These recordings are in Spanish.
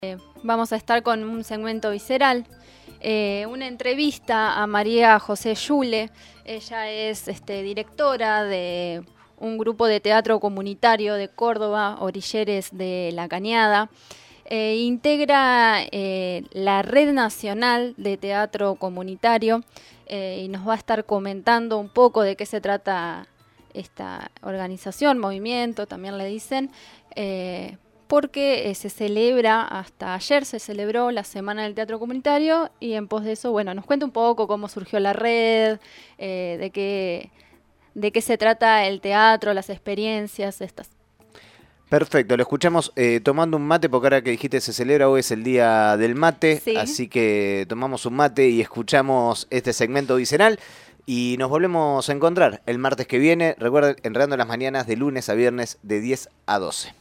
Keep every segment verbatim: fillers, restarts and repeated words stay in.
Eh, vamos a estar con un segmento visceral, eh, una entrevista a María José Yule. Ella es este, directora de un grupo de teatro comunitario de Córdoba, Orilleres de la Cañada. Eh, integra eh, la Red Nacional de Teatro Comunitario eh, y nos va a estar comentando un poco de qué se trata esta organización, movimiento, también le dicen, eh, porque eh, se celebra, hasta ayer se celebró la Semana del Teatro Comunitario y en pos de eso, bueno, nos cuenta un poco cómo surgió la red, eh, de qué, de qué se trata el teatro, las experiencias, estas. Perfecto, lo escuchamos eh, tomando un mate, porque ahora que dijiste se celebra, hoy es el día del mate, Sí. Así que tomamos un mate y escuchamos este segmento visceral y nos volvemos a encontrar el martes que viene. Recuerden, Enredando las Mañanas de lunes a viernes de diez a doce.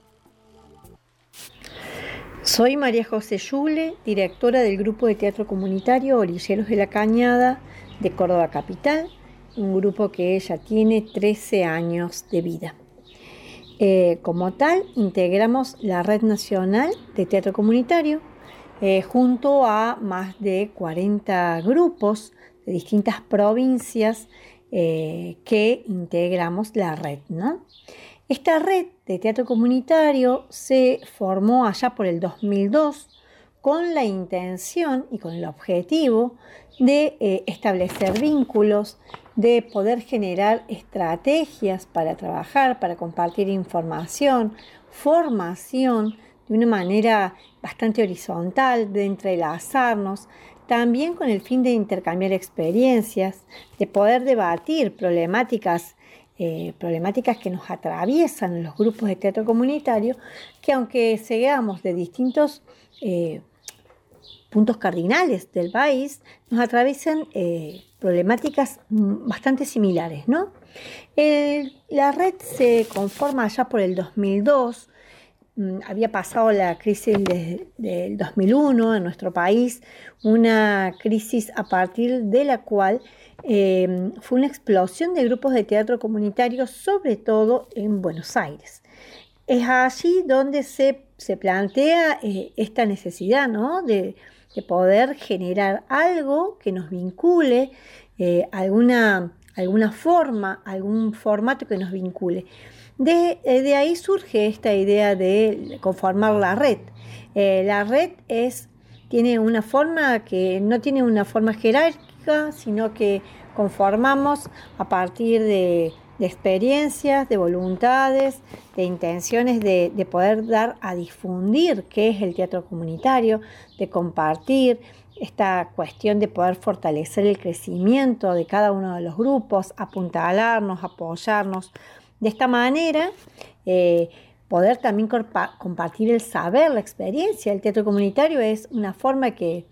Soy María José Yule, directora del grupo de teatro comunitario Orilleros de la Cañada de Córdoba Capital, un grupo que ya tiene trece años de vida. Eh, como tal, integramos la Red Nacional de Teatro Comunitario eh, junto a más de cuarenta grupos de distintas provincias eh, que integramos la red, ¿no? Esta red de teatro comunitario se formó allá por el dos mil dos con la intención y con el objetivo de eh, establecer vínculos, de poder generar estrategias para trabajar, para compartir información, formación de una manera bastante horizontal, de entrelazarnos, también con el fin de intercambiar experiencias, de poder debatir problemáticas Eh, problemáticas que nos atraviesan en los grupos de teatro comunitario, que aunque seamos de distintos eh, puntos cardinales del país, nos atraviesan eh, problemáticas bastante similares, ¿no? El, la red se conforma allá por el dos mil dos, había pasado la crisis de, del dos mil uno en nuestro país, una crisis a partir de la cual eh, fue una explosión de grupos de teatro comunitario, sobre todo en Buenos Aires. Es allí donde se, se plantea eh, esta necesidad, ¿no? de, de poder generar algo que nos vincule, eh, alguna, alguna forma, algún formato que nos vincule. De, de ahí surge esta idea de conformar la red. Eh, la red es, tiene una forma que no tiene una forma jerárquica, sino que conformamos a partir de, de experiencias, de voluntades, de intenciones de, de poder dar a difundir qué es el teatro comunitario, de compartir esta cuestión de poder fortalecer el crecimiento de cada uno de los grupos, apuntalarnos, apoyarnos. De esta manera, eh, poder también compa- compartir el saber, la experiencia. El teatro comunitario es una forma que,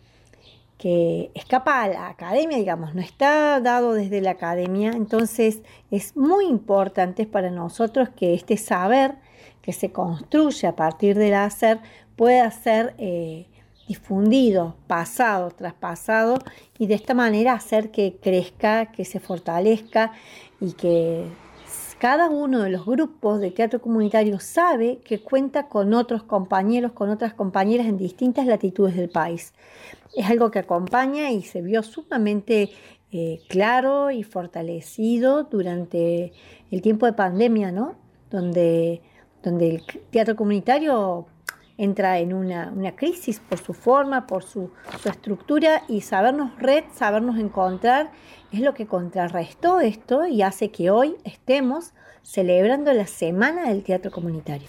que escapa a la academia, digamos, no está dado desde la academia. Entonces, es muy importante para nosotros que este saber que se construye a partir del hacer pueda ser eh, difundido, pasado, traspasado, y de esta manera hacer que crezca, que se fortalezca y que cada uno de los grupos de teatro comunitario sabe que cuenta con otros compañeros, con otras compañeras en distintas latitudes del país. Es algo que acompaña y se vio sumamente eh, claro y fortalecido durante el tiempo de pandemia, ¿no? Donde, donde el teatro comunitario entra en una, una crisis por su forma, por su, su estructura, y sabernos red, sabernos encontrar, es lo que contrarrestó esto y hace que hoy estemos celebrando la Semana del Teatro Comunitario.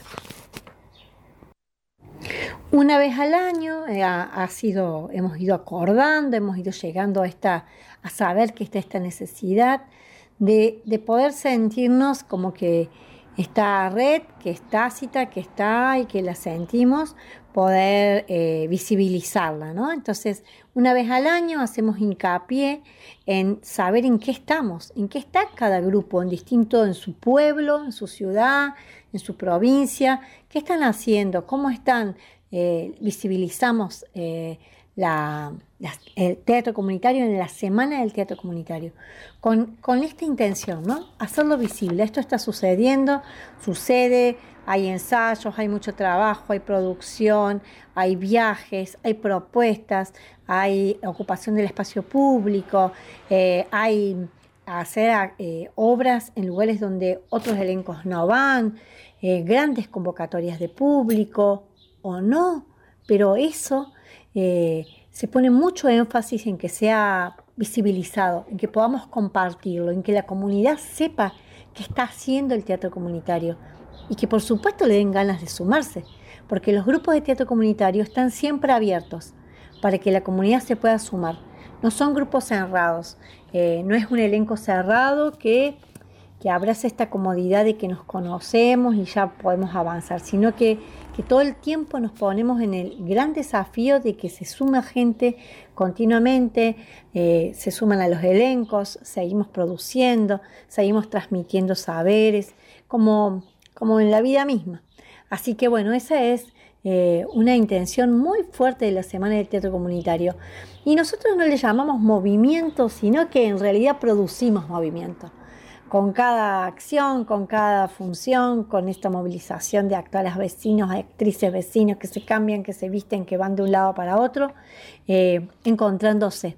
Una vez al año eh, ha, ha sido, hemos ido acordando, hemos ido llegando a, esta, a saber que está esta necesidad de, de poder sentirnos como que esta red que es tácita, que está y que la sentimos, poder eh, visibilizarla, ¿no? Entonces, una vez al año hacemos hincapié en saber en qué estamos, en qué está cada grupo, en distinto, en su pueblo, en su ciudad, en su provincia, qué están haciendo, cómo están, eh, visibilizamos eh, la, la, el teatro comunitario en la Semana del Teatro Comunitario, con, con esta intención, ¿no? Hacerlo visible. Esto está sucediendo, sucede, hay ensayos, hay mucho trabajo, hay producción, hay viajes, hay propuestas, hay ocupación del espacio público, eh, hay hacer eh, obras en lugares donde otros elencos no van, eh, grandes convocatorias de público o no, pero eso eh, se pone mucho énfasis en que sea visibilizado, en que podamos compartirlo, en que la comunidad sepa qué está haciendo el teatro comunitario y que por supuesto le den ganas de sumarse, porque los grupos de teatro comunitario están siempre abiertos para que la comunidad se pueda sumar. No son grupos cerrados, eh, no es un elenco cerrado que, que abraza esta comodidad de que nos conocemos y ya podemos avanzar, sino que, que todo el tiempo nos ponemos en el gran desafío de que se suma gente continuamente, eh, se suman a los elencos, seguimos produciendo, seguimos transmitiendo saberes, como, como en la vida misma. Así que bueno, esa es Eh, una intención muy fuerte de la Semana del Teatro Comunitario. Y nosotros no le llamamos movimiento, sino que en realidad producimos movimiento. Con cada acción, con cada función, con esta movilización de actores vecinos, actrices vecinos que se cambian, que se visten, que van de un lado para otro, eh, encontrándose.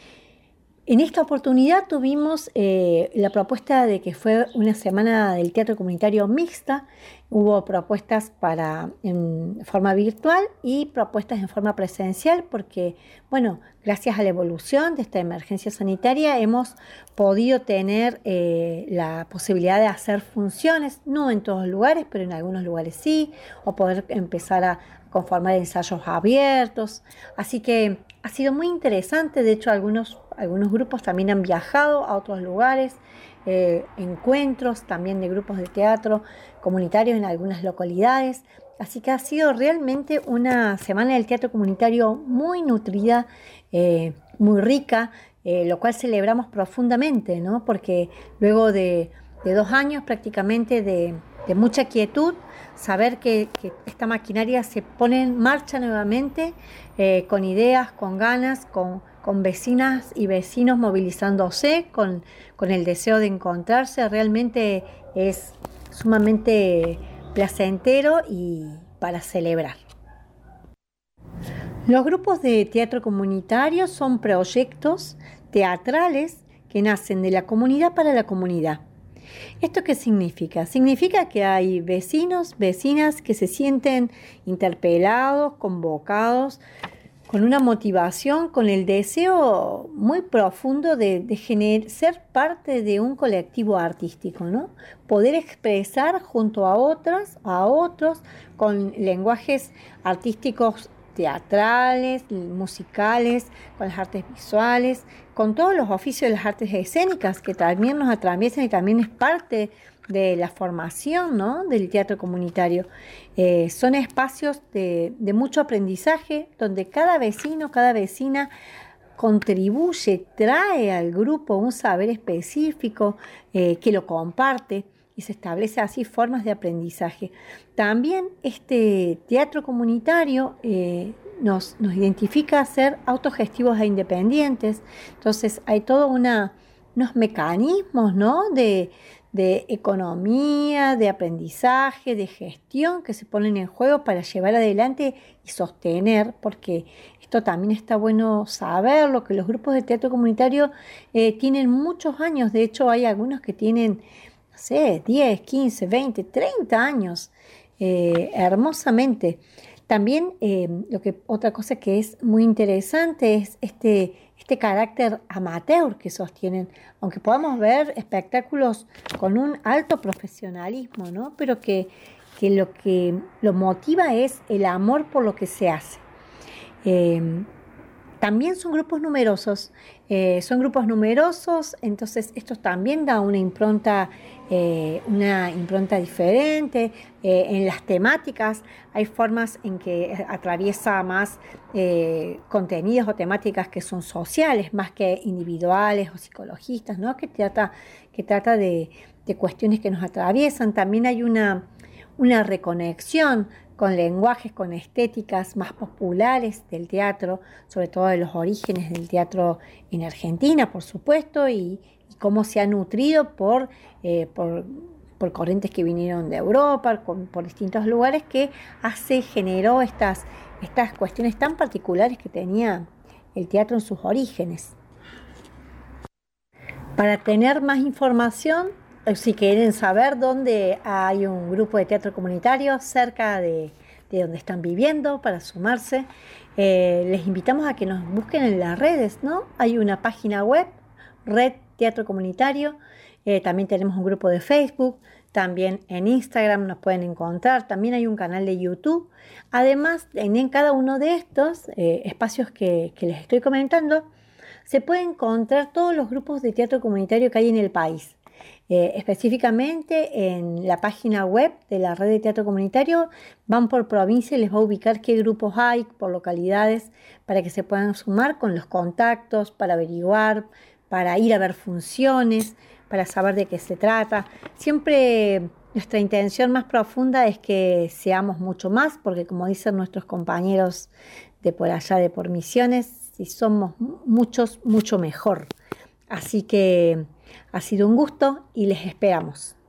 En esta oportunidad tuvimos eh, la propuesta de que fue una semana del teatro comunitario mixta. Hubo propuestas para en forma virtual y propuestas en forma presencial porque, bueno, gracias a la evolución de esta emergencia sanitaria hemos podido tener eh, la posibilidad de hacer funciones, no en todos los lugares, pero en algunos lugares sí, o poder empezar a conformar ensayos abiertos. Así que ha sido muy interesante. De hecho, algunos, algunos grupos también han viajado a otros lugares, eh, encuentros también de grupos de teatro comunitarios en algunas localidades. Así que ha sido realmente una semana del teatro comunitario muy nutrida, eh, muy rica, eh, lo cual celebramos profundamente, ¿no? Porque luego de, de dos años prácticamente de, de mucha quietud, saber que, que esta maquinaria se pone en marcha nuevamente, eh, con ideas, con ganas, con, con vecinas y vecinos movilizándose, con, con el deseo de encontrarse, realmente es sumamente placentero y para celebrar. Los grupos de teatro comunitario son proyectos teatrales que nacen de la comunidad para la comunidad. ¿Esto qué significa? Significa que hay vecinos, vecinas que se sienten interpelados, convocados, con una motivación, con el deseo muy profundo de, de gener, ser parte de un colectivo artístico, ¿no? Poder expresar junto a otras, a otros, con lenguajes artísticos teatrales, musicales, con las artes visuales, con todos los oficios de las artes escénicas que también nos atraviesan y también es parte de la formación, ¿no?, del teatro comunitario. Eh, son espacios de, de mucho aprendizaje donde cada vecino, cada vecina contribuye, trae al grupo un saber específico eh, que lo comparte y se establece así formas de aprendizaje. También este teatro comunitario eh, nos, nos identifica a ser autogestivos e independientes. Entonces hay todos una, unos mecanismos, ¿no?, de, de economía, de aprendizaje, de gestión que se ponen en juego para llevar adelante y sostener, porque esto también está bueno saberlo, que los grupos de teatro comunitario eh, tienen muchos años. De hecho hay algunos que tienen, no sé, diez, quince, veinte, treinta años, eh, hermosamente. También eh, lo que, otra cosa que es muy interesante es este, este carácter amateur que sostienen, aunque podamos ver espectáculos con un alto profesionalismo, ¿no?, pero que, que lo que lo motiva es el amor por lo que se hace. Eh, También son grupos numerosos, eh, son grupos numerosos, entonces esto también da una impronta, eh, una impronta diferente eh, en las temáticas. Hay formas en que atraviesa más eh, contenidos o temáticas que son sociales, más que individuales o psicologistas, ¿no?, que trata, que trata de, de cuestiones que nos atraviesan. También hay una, una reconexión con lenguajes, con estéticas más populares del teatro, sobre todo de los orígenes del teatro en Argentina, por supuesto, y, y cómo se ha nutrido por, eh, por, por corrientes que vinieron de Europa, con, por distintos lugares, que hace, generó estas, estas cuestiones tan particulares que tenía el teatro en sus orígenes. Para tener más información, si quieren saber dónde hay un grupo de teatro comunitario cerca de, de donde están viviendo para sumarse, eh, les invitamos a que nos busquen en las redes, ¿no? Hay una página web, Red Teatro Comunitario, eh, también tenemos un grupo de Facebook, también en Instagram nos pueden encontrar, también hay un canal de YouTube. Además, en, en cada uno de estos eh, espacios que, que les estoy comentando, se pueden encontrar todos los grupos de teatro comunitario que hay en el país. Eh, específicamente en la página web de la red de teatro comunitario van por provincia y les va a ubicar qué grupos hay por localidades para que se puedan sumar con los contactos, para averiguar, para ir a ver funciones, para saber de qué se trata. Siempre nuestra intención más profunda es que seamos mucho más, porque como dicen nuestros compañeros de por allá, de por Misiones, si somos muchos, mucho mejor. Así que ha sido un gusto y les esperamos.